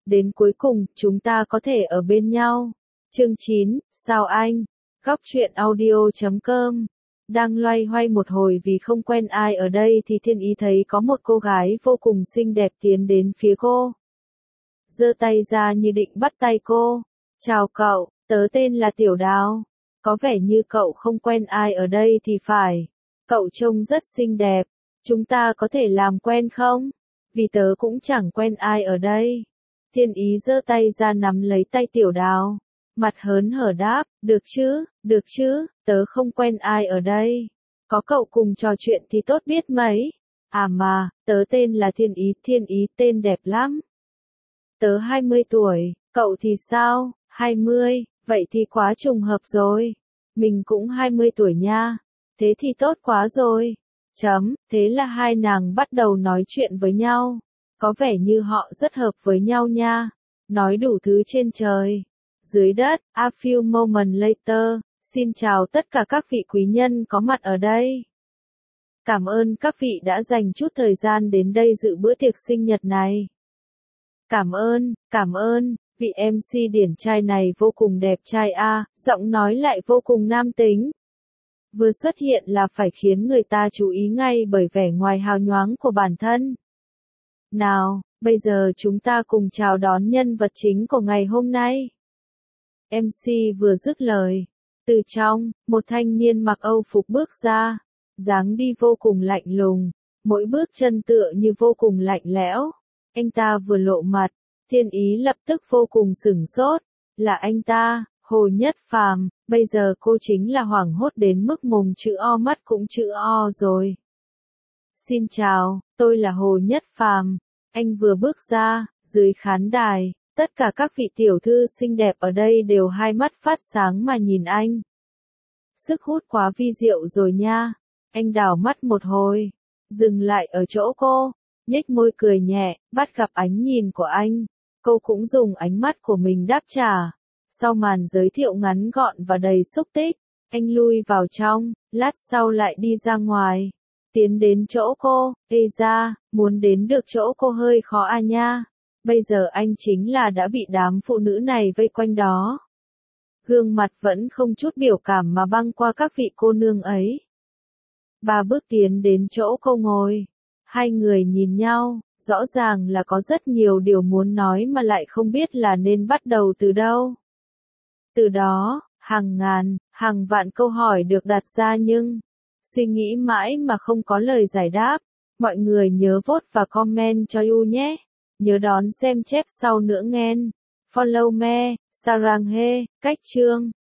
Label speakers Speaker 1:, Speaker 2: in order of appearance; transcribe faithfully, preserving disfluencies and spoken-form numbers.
Speaker 1: đến cuối cùng, chúng ta có thể ở bên nhau. Chương chín, sao anh? Góc truyện audio chấm com. Đang loay hoay một hồi vì không quen ai ở đây thì Thiên Ý thấy có một cô gái vô cùng xinh đẹp tiến đến phía cô. Giơ tay ra như định bắt tay cô. Chào cậu, tớ tên là Tiểu Đào. Có vẻ như cậu không quen ai ở đây thì phải. Cậu trông rất xinh đẹp. Chúng ta có thể làm quen không? Vì tớ cũng chẳng quen ai ở đây. Thiên Ý giơ tay ra nắm lấy tay Tiểu Đào. Mặt hớn hở đáp, được chứ, được chứ, tớ không quen ai ở đây. Có cậu cùng trò chuyện thì tốt biết mấy. À mà, tớ tên là Thiên Ý, Thiên Ý tên đẹp lắm. Tớ hai mươi tuổi, cậu thì sao? hai mươi, vậy thì quá trùng hợp rồi. Mình cũng hai mươi tuổi nha. Thế thì tốt quá rồi. Chấm, thế là hai nàng bắt đầu nói chuyện với nhau. Có vẻ như họ rất hợp với nhau nha. Nói đủ thứ trên trời, dưới đất. A few moments later, xin chào tất cả các vị quý nhân có mặt ở đây. Cảm ơn các vị đã dành chút thời gian đến đây dự bữa tiệc sinh nhật này. Cảm ơn, cảm ơn, vị em xê điển trai này vô cùng đẹp trai a, giọng nói lại vô cùng nam tính. Vừa xuất hiện là phải khiến người ta chú ý ngay bởi vẻ ngoài hào nhoáng của bản thân. Nào, bây giờ chúng ta cùng chào đón nhân vật chính của ngày hôm nay. em xê vừa dứt lời, từ trong, một thanh niên mặc Âu phục bước ra, dáng đi vô cùng lạnh lùng, mỗi bước chân tựa như vô cùng lạnh lẽo. Anh ta vừa lộ mặt, Thiên Ý lập tức vô cùng sửng sốt, là anh ta, Hồ Nhất Phàm. Bây giờ cô chính là hoảng hốt đến mức mồm chữ O mắt cũng chữ O rồi. Xin chào, tôi là Hồ Nhất Phàm. Anh vừa bước ra, dưới khán đài, tất cả các vị tiểu thư xinh đẹp ở đây đều hai mắt phát sáng mà nhìn anh. Sức hút quá vi diệu rồi nha. Anh đảo mắt một hồi, dừng lại ở chỗ cô, nhếch môi cười nhẹ, bắt gặp ánh nhìn của anh. Cô cũng dùng ánh mắt của mình đáp trả. Sau màn giới thiệu ngắn gọn và đầy xúc tích, anh lui vào trong, lát sau lại đi ra ngoài. Tiến đến chỗ cô, ê ra, muốn đến được chỗ cô hơi khó à nha. Bây giờ anh chính là đã bị đám phụ nữ này vây quanh đó. Gương mặt vẫn không chút biểu cảm mà băng qua các vị cô nương ấy. Ba bước tiến đến chỗ cô ngồi. Hai người nhìn nhau, rõ ràng là có rất nhiều điều muốn nói mà lại không biết là nên bắt đầu từ đâu. Từ đó, hàng ngàn, hàng vạn câu hỏi được đặt ra nhưng, suy nghĩ mãi mà không có lời giải đáp. Mọi người nhớ vote và comment cho Yu nhé. Nhớ đón xem chép sau nữa nghen. Follow me, Sarang he, cách chương.